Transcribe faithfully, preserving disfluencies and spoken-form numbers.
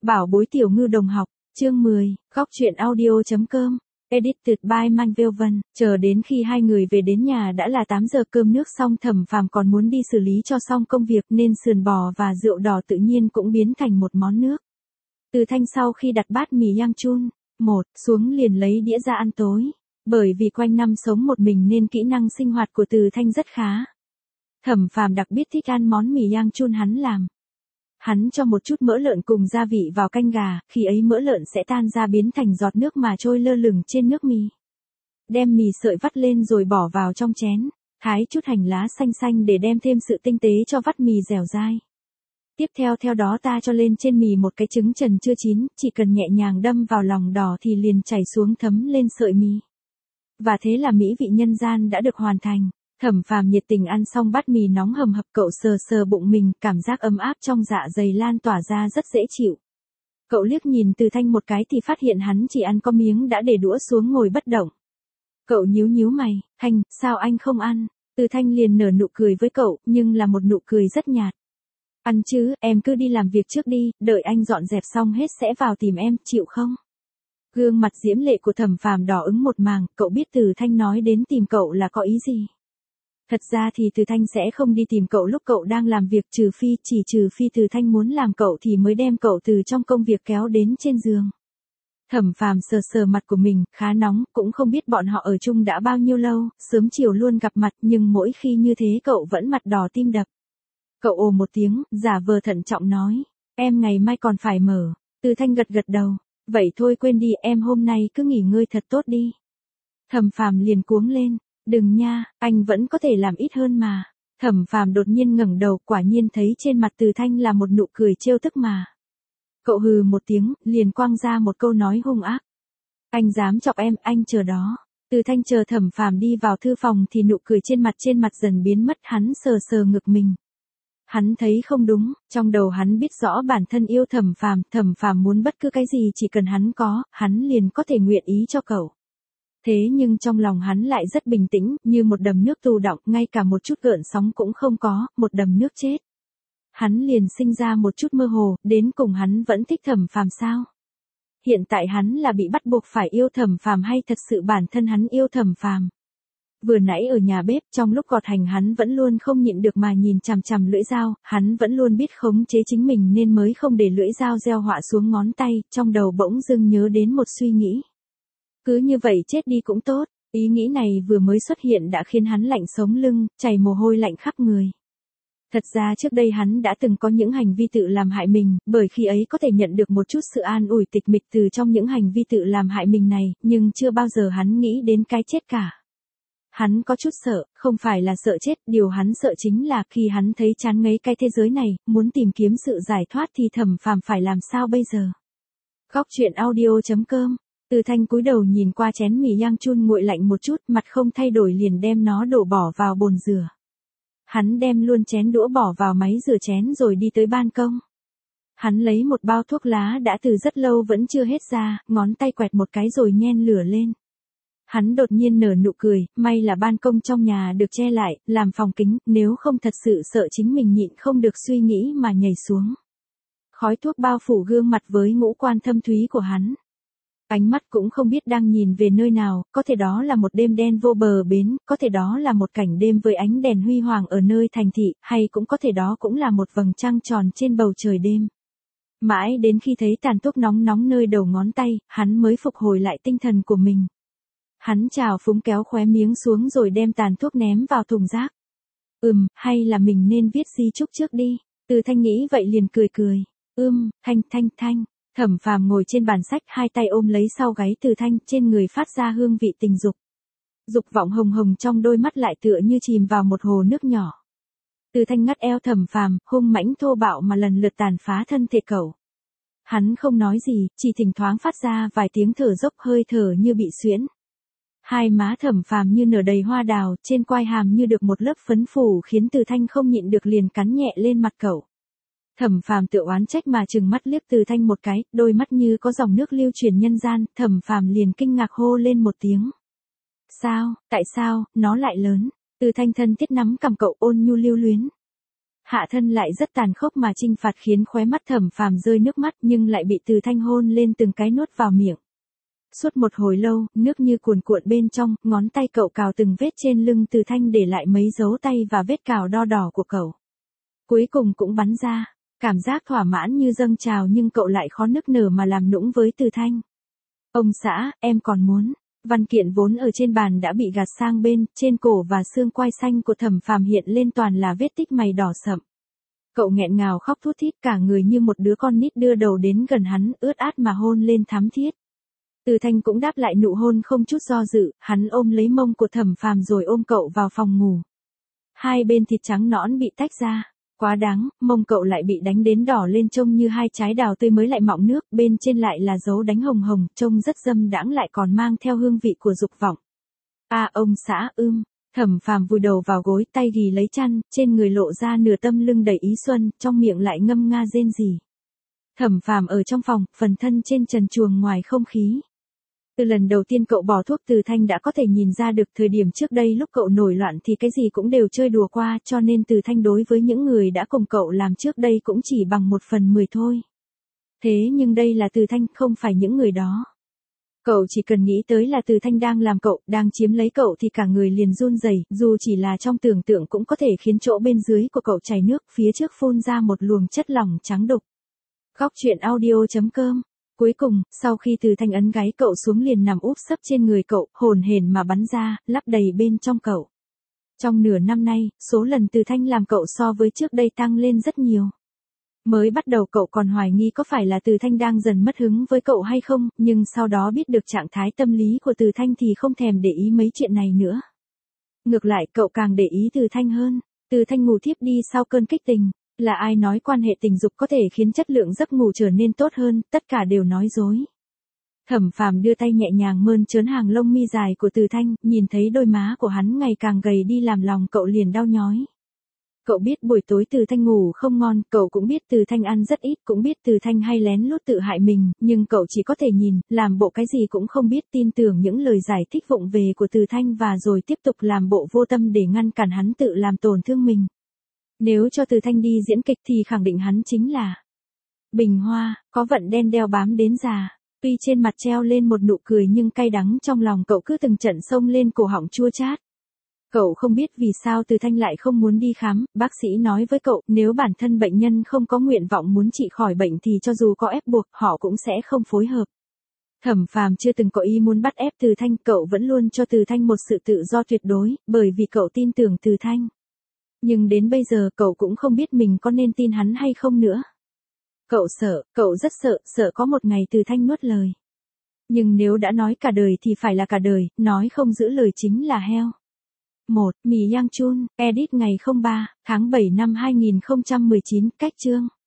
Bảo bối tiểu ngư đồng học, chương mười, góc truyện audio.com, edited by Manvelvan. Chờ đến khi hai người về đến nhà đã là tám giờ, cơm nước xong Thẩm Phàm còn muốn đi xử lý cho xong công việc nên sườn bò và rượu đỏ tự nhiên cũng biến thành một món nước. Từ Thanh sau khi đặt bát mì yang chun, một, xuống liền lấy đĩa ra ăn tối. Bởi vì quanh năm sống một mình nên kỹ năng sinh hoạt của Từ Thanh rất khá. Thẩm Phàm đặc biệt thích ăn món mì yang chun hắn làm. Hắn cho một chút mỡ lợn cùng gia vị vào canh gà, khi ấy mỡ lợn sẽ tan ra biến thành giọt nước mà trôi lơ lửng trên nước mì. Đem mì sợi vắt lên rồi bỏ vào trong chén, thái chút hành lá xanh xanh để đem thêm sự tinh tế cho vắt mì dẻo dai. Tiếp theo theo đó ta cho lên trên mì một cái trứng trần chưa chín, chỉ cần nhẹ nhàng đâm vào lòng đỏ thì liền chảy xuống thấm lên sợi mì. Và thế là mỹ vị nhân gian đã được hoàn thành. Thẩm Phàm nhiệt tình ăn xong bát mì nóng hầm hập, cậu sờ sờ bụng mình, cảm giác ấm áp trong dạ dày lan tỏa ra rất dễ chịu. Cậu liếc nhìn Từ Thanh một cái thì phát hiện hắn chỉ ăn có miếng đã để đũa xuống ngồi bất động. Cậu nhíu nhíu mày, Thanh, sao anh không ăn? Từ Thanh liền nở nụ cười với cậu, nhưng là một nụ cười rất nhạt. Ăn chứ, em cứ đi làm việc trước đi, đợi anh dọn dẹp xong hết sẽ vào tìm em, chịu không? Gương mặt diễm lệ của Thẩm Phàm đỏ ứng một màng, cậu biết Từ Thanh nói đến tìm cậu là có ý gì. Thật ra thì Từ Thanh sẽ không đi tìm cậu lúc cậu đang làm việc, trừ phi, chỉ trừ phi Từ Thanh muốn làm cậu thì mới đem cậu từ trong công việc kéo đến trên giường. Thẩm Phàm sờ sờ mặt của mình, khá nóng, cũng không biết bọn họ ở chung đã bao nhiêu lâu, sớm chiều luôn gặp mặt nhưng mỗi khi như thế cậu vẫn mặt đỏ tim đập. Cậu ồ một tiếng, giả vờ thận trọng nói, em ngày mai còn phải mở. Từ Thanh gật gật đầu, vậy thôi quên đi, em hôm nay cứ nghỉ ngơi thật tốt đi. Thẩm Phàm liền cuống lên. Đừng nha, anh vẫn có thể làm ít hơn mà. Thẩm Phàm đột nhiên ngẩng đầu, quả nhiên thấy trên mặt Từ Thanh là một nụ cười trêu tức mà. Cậu hừ một tiếng, liền quăng ra một câu nói hung ác. Anh dám chọc em, anh chờ đó. Từ Thanh chờ Thẩm Phàm đi vào thư phòng thì nụ cười trên mặt trên mặt dần biến mất, hắn sờ sờ ngực mình. Hắn thấy không đúng, trong đầu hắn biết rõ bản thân yêu Thẩm Phàm, Thẩm Phàm muốn bất cứ cái gì chỉ cần hắn có, hắn liền có thể nguyện ý cho cậu. Thế nhưng trong lòng hắn lại rất bình tĩnh, như một đầm nước tù đọng, ngay cả một chút gợn sóng cũng không có, một đầm nước chết. Hắn liền sinh ra một chút mơ hồ, đến cùng hắn vẫn thích Thẩm Phàm sao? Hiện tại hắn là bị bắt buộc phải yêu Thẩm Phàm hay thật sự bản thân hắn yêu Thẩm Phàm? Vừa nãy ở nhà bếp trong lúc gọt hành hắn vẫn luôn không nhịn được mà nhìn chằm chằm lưỡi dao, hắn vẫn luôn biết khống chế chính mình nên mới không để lưỡi dao gieo họa xuống ngón tay, trong đầu bỗng dưng nhớ đến một suy nghĩ. Cứ như vậy chết đi cũng tốt, ý nghĩ này vừa mới xuất hiện đã khiến hắn lạnh sống lưng, chảy mồ hôi lạnh khắp người. Thật ra trước đây hắn đã từng có những hành vi tự làm hại mình, bởi khi ấy có thể nhận được một chút sự an ủi tịch mịch từ trong những hành vi tự làm hại mình này, nhưng chưa bao giờ hắn nghĩ đến cái chết cả. Hắn có chút sợ, không phải là sợ chết, điều hắn sợ chính là khi hắn thấy chán ngấy cái thế giới này, muốn tìm kiếm sự giải thoát thì Thẩm Phàm phải làm sao bây giờ. Góc truyện audio.com. Từ Thanh cúi đầu nhìn qua chén mì yang chun nguội lạnh một chút, mặt không thay đổi liền đem nó đổ bỏ vào bồn rửa. Hắn đem luôn chén đũa bỏ vào máy rửa chén rồi đi tới ban công. Hắn lấy một bao thuốc lá đã từ rất lâu vẫn chưa hết ra, ngón tay quẹt một cái rồi nhen lửa lên. Hắn đột nhiên nở nụ cười, may là ban công trong nhà được che lại, làm phòng kính, nếu không thật sự sợ chính mình nhịn không được suy nghĩ mà nhảy xuống. Khói thuốc bao phủ gương mặt với ngũ quan thâm thúy của hắn. Ánh mắt cũng không biết đang nhìn về nơi nào, có thể đó là một đêm đen vô bờ bến, có thể đó là một cảnh đêm với ánh đèn huy hoàng ở nơi thành thị, hay cũng có thể đó cũng là một vầng trăng tròn trên bầu trời đêm. Mãi đến khi thấy tàn thuốc nóng nóng nơi đầu ngón tay, hắn mới phục hồi lại tinh thần của mình. Hắn trào phúng kéo khóe miếng xuống rồi đem tàn thuốc ném vào thùng rác. Ừm, hay là mình nên viết di chúc trước đi. Từ Thanh nghĩ vậy liền cười cười. Ưm, Thanh Thanh Thanh. Thẩm Phàm ngồi trên bàn sách, hai tay ôm lấy sau gáy Từ Thanh, trên người phát ra hương vị tình dục. Dục vọng hồng hồng trong đôi mắt lại tựa như chìm vào một hồ nước nhỏ. Từ Thanh ngắt eo Thẩm Phàm, hung mãnh thô bạo mà lần lượt tàn phá thân thể cậu. Hắn không nói gì, chỉ thỉnh thoảng phát ra vài tiếng thở dốc, hơi thở như bị xuyễn. Hai má Thẩm Phàm như nở đầy hoa đào, trên quai hàm như được một lớp phấn phủ khiến Từ Thanh không nhịn được liền cắn nhẹ lên mặt cậu. Thẩm Phàm tự oán trách mà trừng mắt liếc Từ Thanh một cái, đôi mắt như có dòng nước lưu chuyển nhân gian, Thẩm Phàm liền kinh ngạc hô lên một tiếng. Sao, tại sao, nó lại lớn? Từ Thanh thân thiết nắm cằm cậu ôn nhu lưu luyến. Hạ thân lại rất tàn khốc mà trinh phạt khiến khóe mắt Thẩm Phàm rơi nước mắt nhưng lại bị Từ Thanh hôn lên từng cái nuốt vào miệng. Suốt một hồi lâu, nước như cuồn cuộn bên trong, ngón tay cậu cào từng vết trên lưng Từ Thanh để lại mấy dấu tay và vết cào đo đỏ của cậu. Cuối cùng cũng bắn ra, cảm giác thỏa mãn như dâng trào nhưng cậu lại khó nức nở mà làm nũng với Từ Thanh. Ông xã, em còn muốn. Văn kiện vốn ở trên bàn đã bị gạt sang bên, trên cổ và xương quai xanh của Thẩm Phàm hiện lên toàn là vết tích mày đỏ sậm. Cậu nghẹn ngào khóc thút thít cả người như một đứa con nít đưa đầu đến gần hắn, ướt át mà hôn lên thắm thiết. Từ Thanh cũng đáp lại nụ hôn không chút do dự, hắn ôm lấy mông của Thẩm Phàm rồi ôm cậu vào phòng ngủ. Hai bên thịt trắng nõn bị tách ra. Quá đáng, mông cậu lại bị đánh đến đỏ lên trông như hai trái đào tươi mới lại mọng nước, bên trên lại là dấu đánh hồng hồng, trông rất dâm đãng lại còn mang theo hương vị của dục vọng. A à, ông xã ưm, Thẩm Phàm vùi đầu vào gối, tay ghì lấy chăn, trên người lộ ra nửa tâm lưng đầy ý xuân, trong miệng lại ngâm nga rên rỉ. Thẩm Phàm ở trong phòng, phần thân trên trần truồng ngoài không khí. Từ lần đầu tiên cậu bỏ thuốc Từ Thanh đã có thể nhìn ra được thời điểm trước đây lúc cậu nổi loạn thì cái gì cũng đều chơi đùa qua cho nên Từ Thanh đối với những người đã cùng cậu làm trước đây cũng chỉ bằng một phần mười thôi. Thế nhưng đây là Từ Thanh không phải những người đó. Cậu chỉ cần nghĩ tới là Từ Thanh đang làm cậu, đang chiếm lấy cậu thì cả người liền run rẩy, dù chỉ là trong tưởng tượng cũng có thể khiến chỗ bên dưới của cậu chảy nước, phía trước phun ra một luồng chất lỏng trắng đục. Góc truyện audio chấm com. Cuối cùng, sau khi Từ Thanh ấn gáy cậu xuống liền nằm úp sấp trên người cậu, hồn hển mà bắn ra, lấp đầy bên trong cậu. Trong nửa năm nay, số lần Từ Thanh làm cậu so với trước đây tăng lên rất nhiều. Mới bắt đầu cậu còn hoài nghi có phải là Từ Thanh đang dần mất hứng với cậu hay không, nhưng sau đó biết được trạng thái tâm lý của Từ Thanh thì không thèm để ý mấy chuyện này nữa. Ngược lại cậu càng để ý Từ Thanh hơn. Từ Thanh ngủ thiếp đi sau cơn kích tình. Là ai nói quan hệ tình dục có thể khiến chất lượng giấc ngủ trở nên tốt hơn, tất cả đều nói dối. Thẩm Phàm đưa tay nhẹ nhàng mơn trớn hàng lông mi dài của Từ Thanh, nhìn thấy đôi má của hắn ngày càng gầy đi làm lòng cậu liền đau nhói. Cậu biết buổi tối Từ Thanh ngủ không ngon, cậu cũng biết Từ Thanh ăn rất ít, cũng biết Từ Thanh hay lén lút tự hại mình, nhưng cậu chỉ có thể nhìn, làm bộ cái gì cũng không biết, tin tưởng những lời giải thích vụng về của Từ Thanh và rồi tiếp tục làm bộ vô tâm để ngăn cản hắn tự làm tổn thương mình. Nếu cho Từ Thanh đi diễn kịch thì khẳng định hắn chính là bình hoa, có vận đen đeo bám đến già. Tuy trên mặt treo lên một nụ cười nhưng cay đắng trong lòng cậu cứ từng trận xông lên cổ họng chua chát. Cậu không biết vì sao Từ Thanh lại không muốn đi khám, bác sĩ nói với cậu, nếu bản thân bệnh nhân không có nguyện vọng muốn trị khỏi bệnh thì cho dù có ép buộc, họ cũng sẽ không phối hợp. Thẩm Phàm chưa từng có ý muốn bắt ép Từ Thanh, cậu vẫn luôn cho Từ Thanh một sự tự do tuyệt đối, bởi vì cậu tin tưởng Từ Thanh. Nhưng đến bây giờ cậu cũng không biết mình có nên tin hắn hay không nữa. Cậu sợ, cậu rất sợ, sợ có một ngày Từ Thanh nuốt lời. Nhưng nếu đã nói cả đời thì phải là cả đời, nói không giữ lời chính là heo. một. Mì Yang Chun, edit ngày không ba, tháng bảy năm hai nghìn không trăm mười chín, cách chương.